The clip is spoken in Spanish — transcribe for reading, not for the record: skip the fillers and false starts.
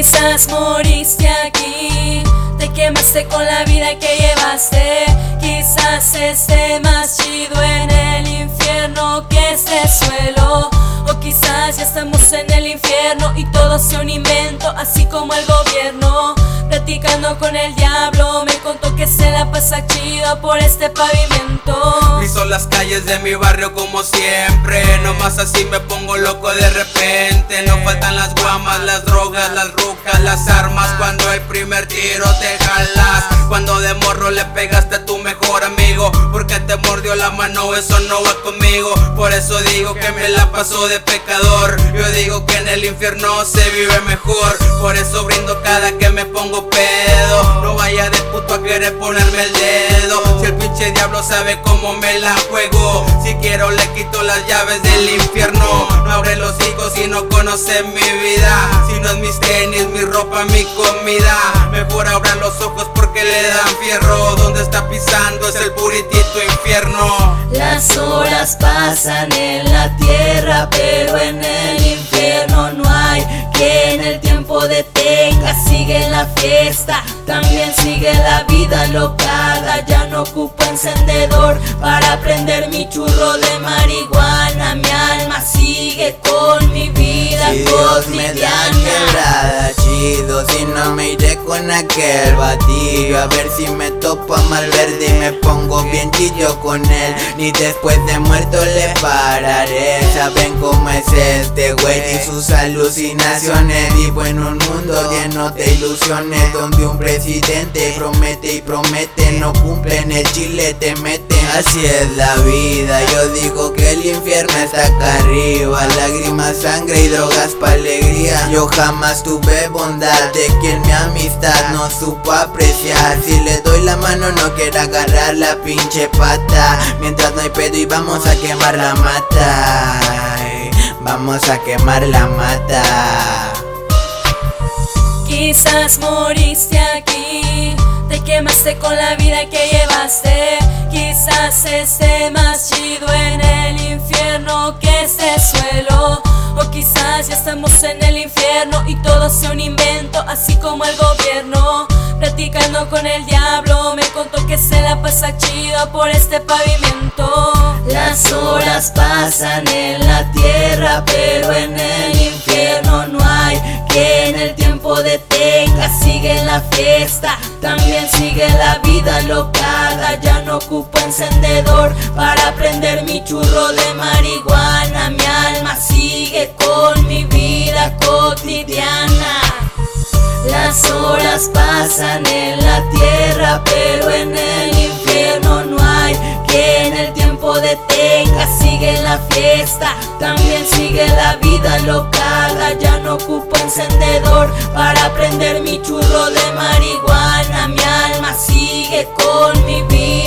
Quizás moriste aquí, te quemaste con la vida que llevaste. Quizás esté más chido en el infierno que este suelo. O quizás ya estamos en el infierno y todo sea un invento, así como el gobierno. Platicando con el diablo, me contó que se la pasa chido por este pavimento. Piso las calles de mi barrio como siempre, nomás así me pongo loco de repente. No faltan las guamas, las drogas, las rucas, las armas. Cuando el primer tiro te jalas, cuando de morro le pegaste a tu mejor amigo, porque te mordió la mano, eso no va conmigo. Por eso digo que me la paso de pecador. Yo digo que en el infierno se vive mejor. Por eso brindo cada que me pongo pedo. No vaya de puto a querer ponerme el dedo. Si el pinche diablo sabe cómo me la juego, si quiero le quito las llaves del infierno. No abre los hijos si no conoce mi vida, si no es mis tenis, mi ropa, mi comida. Mejor abran los ojos porque le dan fierro. Donde está pisando es el puritito infierno. Las horas pasan en la tierra, pero en el infierno no hay quien el tiempo detenga. Sigue la fiesta, también sigue la vida locada. Ya no ocupo encendedor para prender mi churro de marihuana. Mi alma sigue con mi vida si Dios me da quebrada, chido. Si no me iré con aquel batido, a ver si me topo a Malverde y me pongo bien chillo con él. Ni después de muerto le pararé. Saben cómo es este güey y sus alucinaciones. Vivo en un mundo lleno de ilusiones, donde un presidente promete y promete, no cumple, en el chile te meten. Así es la vida, yo digo que el infierno está acá arriba. Lágrimas, sangre y drogas pa' alegría. Yo jamás tuve bondad de quien mi amistad no supo apreciar. Si le doy la mano no quiere agarrar la pinche pata. Mientras no hay pedo y vamos a quemar la mata. Vamos a quemar la mata. Quizás moriste aquí, te quemaste con la vida que llevaste. Quizás esté más chido en el infierno que este suelo. O quizás ya estamos en el infierno y todo sea un invento, así como el gobierno. Platicando con el diablo, me contó que se la pasa chido por este pavimento. Las horas pasan en la tierra, pero en el infierno no hay quien el tiempo detenga. Sigue la fiesta, también sigue la vida locada. Ya no ocupo encendedor para prender mi churro de marihuana. Mi alma sigue con mi vida cotidiana. Las horas pasan en la tierra, pero en el infierno no hay quien el tiempo detenga. Sigue la fiesta, también sigue la vida locada. Ya no ocupo encendedor para prender mi churro de marihuana. Mi alma sigue con mi vida